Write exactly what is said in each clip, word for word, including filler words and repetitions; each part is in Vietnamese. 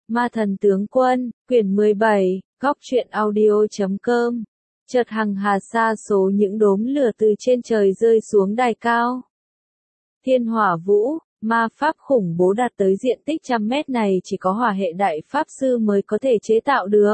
Ma thần tướng quân, quyển mười bảy, góc truyện audio chấm com. Chợt hằng hà sa số những đốm lửa từ trên trời rơi xuống đài cao. Thiên hỏa vũ, ma pháp khủng bố đạt tới diện tích trăm mét này chỉ có hỏa hệ đại pháp sư mới có thể chế tạo được.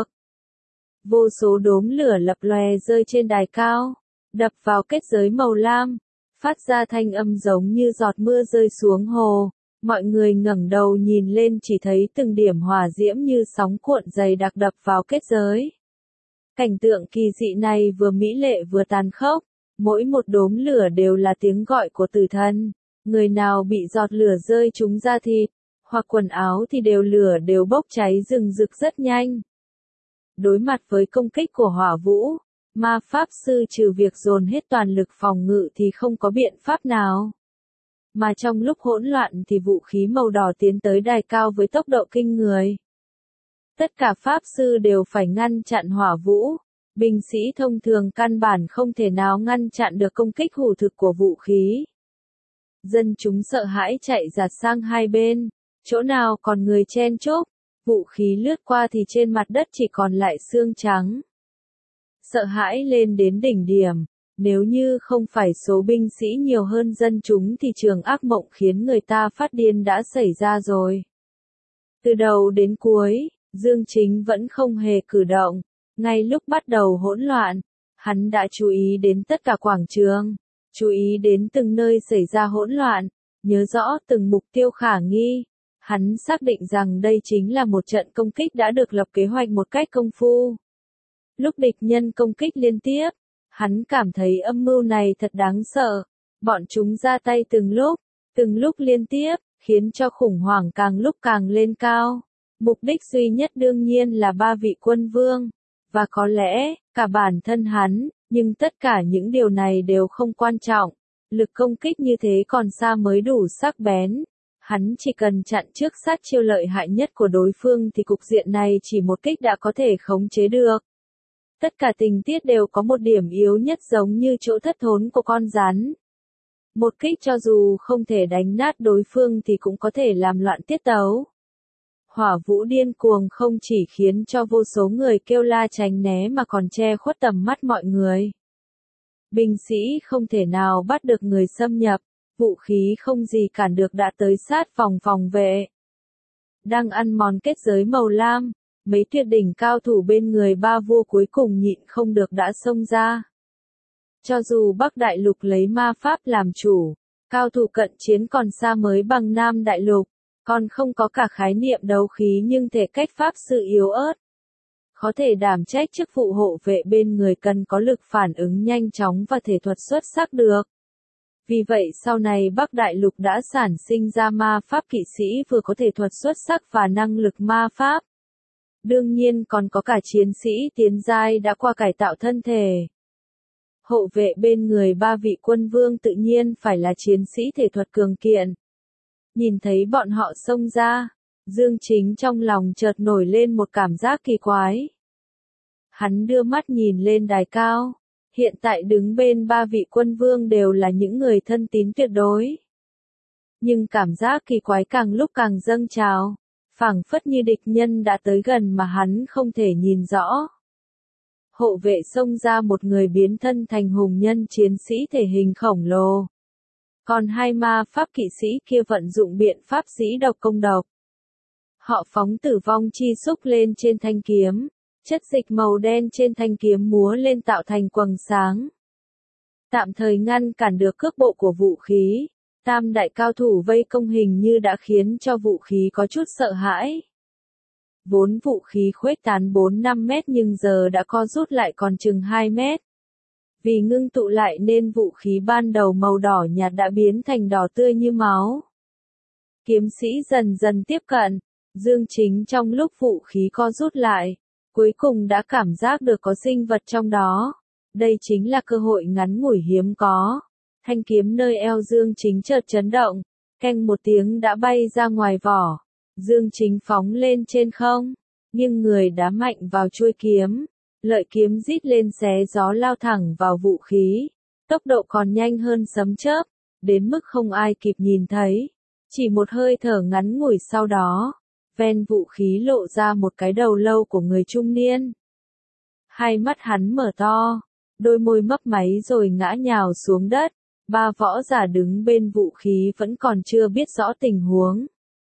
Vô số đốm lửa lập lòe rơi trên đài cao, đập vào kết giới màu lam, phát ra thanh âm giống như giọt mưa rơi xuống hồ. Mọi người ngẩng đầu nhìn lên chỉ thấy từng điểm hỏa diễm như sóng cuộn dày đặc đập vào kết giới. Cảnh tượng kỳ dị này vừa mỹ lệ vừa tàn khốc, mỗi một đốm lửa đều là tiếng gọi của tử thần. Người nào bị giọt lửa rơi trúng da thịt, hoặc quần áo thì đều lửa đều bốc cháy rừng rực rất nhanh. Đối mặt với công kích của hỏa vũ, ma pháp sư trừ việc dồn hết toàn lực phòng ngự thì không có biện pháp nào. Mà trong lúc hỗn loạn thì vũ khí màu đỏ tiến tới đài cao với tốc độ kinh người. Tất cả pháp sư đều phải ngăn chặn hỏa vũ, binh sĩ thông thường căn bản không thể nào ngăn chặn được công kích hủ thực của vũ khí. Dân chúng sợ hãi chạy giạt sang hai bên, chỗ nào còn người chen chúc, vũ khí lướt qua thì trên mặt đất chỉ còn lại xương trắng. Sợ hãi lên đến đỉnh điểm. Nếu như không phải số binh sĩ nhiều hơn dân chúng thì trường ác mộng khiến người ta phát điên đã xảy ra rồi. Từ đầu đến cuối, Dương Chính vẫn không hề cử động. Ngay lúc bắt đầu hỗn loạn, hắn đã chú ý đến tất cả quảng trường, chú ý đến từng nơi xảy ra hỗn loạn, nhớ rõ từng mục tiêu khả nghi. Hắn xác định rằng đây chính là một trận công kích đã được lập kế hoạch một cách công phu. Lúc địch nhân công kích liên tiếp, hắn cảm thấy âm mưu này thật đáng sợ. Bọn chúng ra tay từng lúc, từng lúc liên tiếp, khiến cho khủng hoảng càng lúc càng lên cao. Mục đích duy nhất đương nhiên là ba vị quân vương, và có lẽ, cả bản thân hắn, nhưng tất cả những điều này đều không quan trọng. Lực công kích như thế còn xa mới đủ sắc bén. Hắn chỉ cần chặn trước sát chiêu lợi hại nhất của đối phương thì cục diện này chỉ một kích đã có thể khống chế được. Tất cả tình tiết đều có một điểm yếu nhất giống như chỗ thất thốn của con rắn. Một kích cho dù không thể đánh nát đối phương thì cũng có thể làm loạn tiết tấu. Hỏa vũ điên cuồng không chỉ khiến cho vô số người kêu la tránh né mà còn che khuất tầm mắt mọi người. Binh sĩ không thể nào bắt được người xâm nhập, vũ khí không gì cản được đã tới sát phòng phòng vệ. Đang ăn mòn kết giới màu lam. Mấy tuyệt đỉnh cao thủ bên người ba vua cuối cùng nhịn không được đã xông ra. Cho dù Bắc Đại Lục lấy ma pháp làm chủ, cao thủ cận chiến còn xa mới bằng Nam Đại Lục, còn không có cả khái niệm đấu khí nhưng thể cách pháp sự yếu ớt. Có thể đảm trách chức vụ hộ vệ bên người cần có lực phản ứng nhanh chóng và thể thuật xuất sắc được. Vì vậy sau này Bắc Đại Lục đã sản sinh ra ma pháp kỵ sĩ vừa có thể thuật xuất sắc và năng lực ma pháp. Đương nhiên còn có cả chiến sĩ tiến giai đã qua cải tạo thân thể. Hộ vệ bên người ba vị quân vương tự nhiên phải là chiến sĩ thể thuật cường kiện. Nhìn thấy bọn họ xông ra, Dương Chính trong lòng chợt nổi lên một cảm giác kỳ quái. Hắn đưa mắt nhìn lên đài cao. Hiện tại đứng bên ba vị quân vương đều là những người thân tín tuyệt đối. Nhưng cảm giác kỳ quái càng lúc càng dâng trào. Phảng phất như địch nhân đã tới gần mà hắn không thể nhìn rõ. Hộ vệ xông ra một người biến thân thành hùng nhân chiến sĩ thể hình khổng lồ. Còn hai ma pháp kỵ sĩ kia vận dụng biện pháp sĩ độc công độc. Họ phóng tử vong chi xúc lên trên thanh kiếm, chất dịch màu đen trên thanh kiếm múa lên tạo thành quầng sáng. Tạm thời ngăn cản được cước bộ của vũ khí. Tam đại cao thủ vây công hình như đã khiến cho vũ khí có chút sợ hãi. Vốn vũ khí khuếch tán bốn năm mét nhưng giờ đã co rút lại còn chừng hai mét. Vì ngưng tụ lại nên vũ khí ban đầu màu đỏ nhạt đã biến thành đỏ tươi như máu. Kiếm sĩ dần dần tiếp cận, Dương Chính trong lúc vũ khí co rút lại, cuối cùng đã cảm giác được có sinh vật trong đó. Đây chính là cơ hội ngắn ngủi hiếm có. Thanh kiếm nơi eo Dương Chính chợt chấn động, keng một tiếng đã bay ra ngoài vỏ. Dương Chính phóng lên trên không, nhưng người đá mạnh vào chuôi kiếm, lợi kiếm rít lên xé gió lao thẳng vào vũ khí. Tốc độ còn nhanh hơn sấm chớp, đến mức không ai kịp nhìn thấy. Chỉ một hơi thở ngắn ngủi sau đó, ven vũ khí lộ ra một cái đầu lâu của người trung niên. Hai mắt hắn mở to, đôi môi mấp máy rồi ngã nhào xuống đất, ba võ giả đứng bên vũ khí vẫn còn chưa biết rõ tình huống.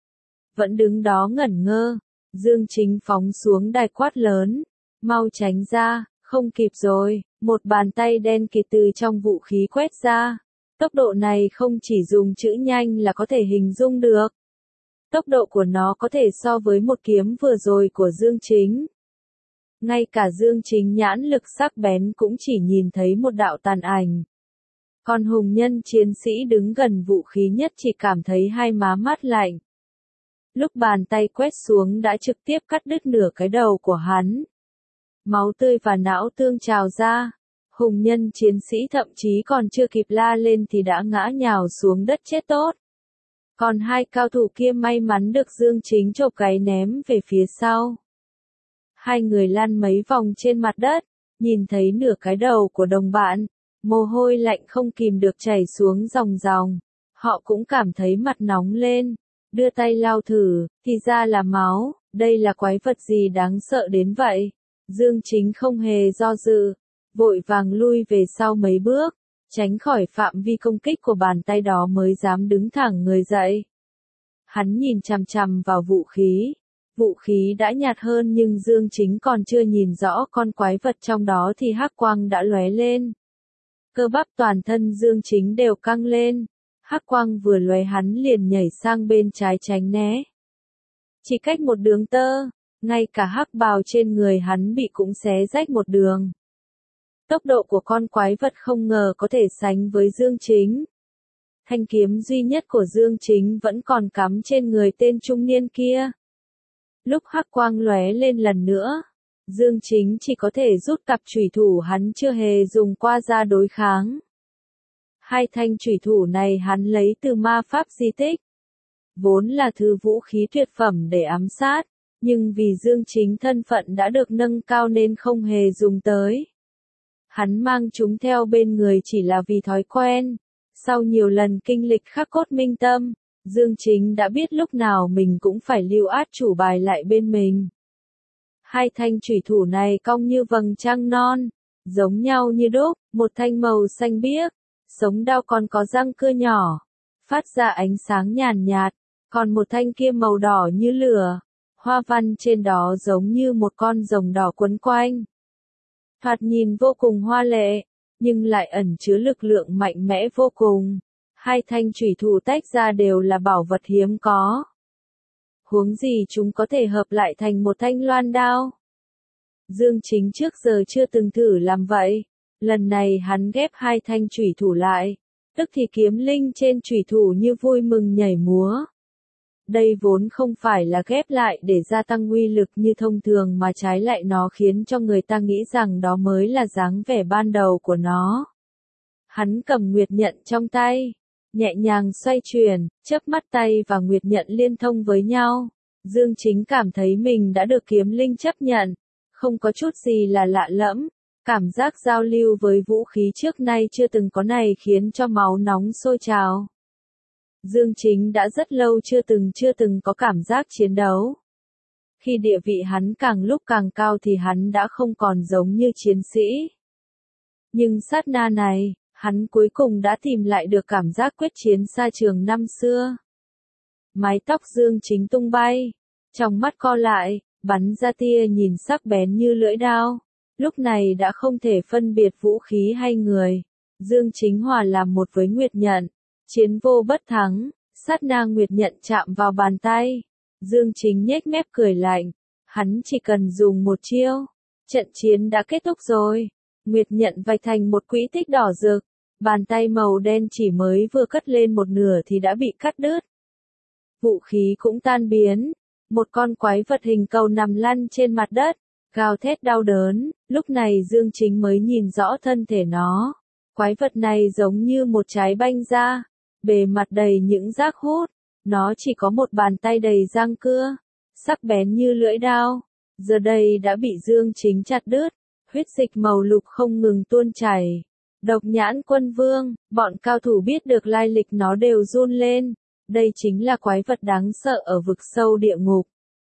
Vẫn đứng đó ngẩn ngơ, Dương Chính phóng xuống đài quát lớn, mau tránh ra, không kịp rồi, một bàn tay đen kịt từ trong vũ khí quét ra. Tốc độ này không chỉ dùng chữ nhanh là có thể hình dung được. Tốc độ của nó có thể so với một kiếm vừa rồi của Dương Chính. Ngay cả Dương Chính nhãn lực sắc bén cũng chỉ nhìn thấy một đạo tàn ảnh. Còn hùng nhân chiến sĩ đứng gần vũ khí nhất chỉ cảm thấy hai má mát lạnh. Lúc bàn tay quét xuống đã trực tiếp cắt đứt nửa cái đầu của hắn. Máu tươi và não tương trào ra. Hùng nhân chiến sĩ thậm chí còn chưa kịp la lên thì đã ngã nhào xuống đất chết tốt. Còn hai cao thủ kia may mắn được Dương Chính chộp gáy ném về phía sau. Hai người lăn mấy vòng trên mặt đất, nhìn thấy nửa cái đầu của đồng bạn, mồ hôi lạnh không kìm được chảy xuống ròng ròng. Họ cũng cảm thấy mặt nóng lên, đưa tay lau thử, thì ra là máu, đây là quái vật gì đáng sợ đến vậy. Dương Chính không hề do dự, vội vàng lui về sau mấy bước, tránh khỏi phạm vi công kích của bàn tay đó mới dám đứng thẳng người dậy. Hắn nhìn chằm chằm vào vũ khí. Vũ khí đã nhạt hơn nhưng Dương Chính còn chưa nhìn rõ con quái vật trong đó thì hắc quang đã lóe lên. Cơ bắp toàn thân Dương Chính đều căng lên. Hắc quang vừa lóe hắn liền nhảy sang bên trái tránh né. Chỉ cách một đường tơ, ngay cả hắc bào trên người hắn bị cũng xé rách một đường. Tốc độ của con quái vật không ngờ có thể sánh với Dương Chính. Thanh kiếm duy nhất của Dương Chính vẫn còn cắm trên người tên trung niên kia. Lúc hắc quang lóe lên lần nữa, Dương Chính chỉ có thể rút cặp chủy thủ hắn chưa hề dùng qua ra đối kháng. Hai thanh chủy thủ này hắn lấy từ ma pháp di tích. Vốn là thứ vũ khí tuyệt phẩm để ám sát, nhưng vì Dương Chính thân phận đã được nâng cao nên không hề dùng tới. Hắn mang chúng theo bên người chỉ là vì thói quen. Sau nhiều lần kinh lịch khắc cốt minh tâm, Dương Chính đã biết lúc nào mình cũng phải lưu át chủ bài lại bên mình. Hai thanh chủy thủ này cong như vầng trăng non, giống nhau như đúc, một thanh màu xanh biếc, sống đao còn có răng cưa nhỏ, phát ra ánh sáng nhàn nhạt, còn một thanh kia màu đỏ như lửa, hoa văn trên đó giống như một con rồng đỏ quấn quanh. Thoạt nhìn vô cùng hoa lệ, nhưng lại ẩn chứa lực lượng mạnh mẽ vô cùng. Hai thanh chủy thủ tách ra đều là bảo vật hiếm có. Huống gì chúng có thể hợp lại thành một thanh loan đao. Dương Chính trước giờ chưa từng thử làm vậy. Lần này hắn ghép hai thanh chủy thủ lại. Tức thì kiếm linh trên chủy thủ như vui mừng nhảy múa. Đây vốn không phải là ghép lại để gia tăng uy lực như thông thường mà trái lại nó khiến cho người ta nghĩ rằng đó mới là dáng vẻ ban đầu của nó. Hắn cầm nguyệt nhận trong tay, nhẹ nhàng xoay chuyển, chớp mắt tay và nguyệt nhận liên thông với nhau. Dương Chính cảm thấy mình đã được kiếm linh chấp nhận, không có chút gì là lạ lẫm. Cảm giác giao lưu với vũ khí trước nay chưa từng có này khiến cho máu nóng sôi trào. Dương Chính đã rất lâu chưa từng chưa từng có cảm giác chiến đấu. Khi địa vị hắn càng lúc càng cao thì hắn đã không còn giống như chiến sĩ. Nhưng sát na này, hắn cuối cùng đã tìm lại được cảm giác quyết chiến xa trường năm xưa. Mái tóc Dương Chính tung bay, trong mắt co lại, bắn ra tia nhìn sắc bén như lưỡi đao. Lúc này đã không thể phân biệt vũ khí hay người. Dương Chính hòa làm một với nguyệt nhận. Chiến vô bất thắng, sát na nguyệt nhận chạm vào bàn tay. Dương Chính nhếch mép cười lạnh. Hắn chỉ cần dùng một chiêu. Trận chiến đã kết thúc rồi. Nguyệt nhận vạch thành một quỹ tích đỏ rực. Bàn tay màu đen chỉ mới vừa cất lên một nửa thì đã bị cắt đứt. Vũ khí cũng tan biến. Một con quái vật hình cầu nằm lăn trên mặt đất, gào thét đau đớn. Lúc này Dương Chính mới nhìn rõ thân thể nó. Quái vật này giống như một trái banh da, bề mặt đầy những rác hút. Nó chỉ có một bàn tay đầy răng cưa, sắc bén như lưỡi dao. Giờ đây đã bị Dương Chính chặt đứt, huyết dịch màu lục không ngừng tuôn chảy. Độc Nhãn Quân Vương, bọn cao thủ biết được lai lịch nó đều run lên. Đây chính là quái vật đáng sợ ở vực sâu địa ngục.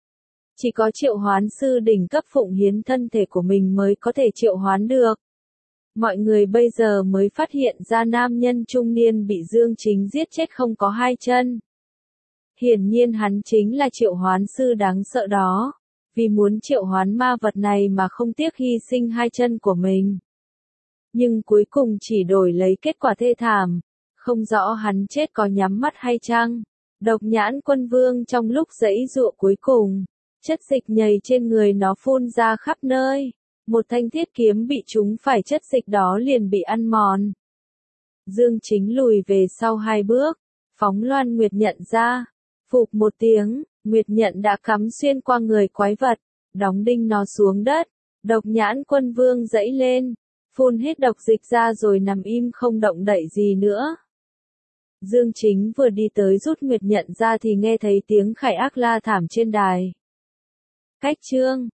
Chỉ có triệu hoán sư đỉnh cấp phụng hiến thân thể của mình mới có thể triệu hoán được. Mọi người bây giờ mới phát hiện ra nam nhân trung niên bị Dương Chính giết chết không có hai chân. Hiển nhiên hắn chính là triệu hoán sư đáng sợ đó, vì muốn triệu hoán ma vật này mà không tiếc hy sinh hai chân của mình. Nhưng cuối cùng chỉ đổi lấy kết quả thê thảm, không rõ hắn chết có nhắm mắt hay chăng. Độc Nhãn Quân Vương trong lúc giãy giụa cuối cùng, chất dịch nhầy trên người nó phun ra khắp nơi. Một thanh thiết kiếm bị trúng phải chất dịch đó liền bị ăn mòn. Dương Chính lùi về sau hai bước, phóng loan nguyệt nhận ra. Phụp một tiếng, nguyệt nhận đã cắm xuyên qua người quái vật, đóng đinh nó xuống đất. Độc Nhãn Quân Vương giãy lên, phun hết độc dịch ra rồi nằm im không động đậy gì nữa. Dương Chính vừa đi tới rút nguyệt nhận ra thì nghe thấy tiếng khải ác la thảm trên đài. Cách chương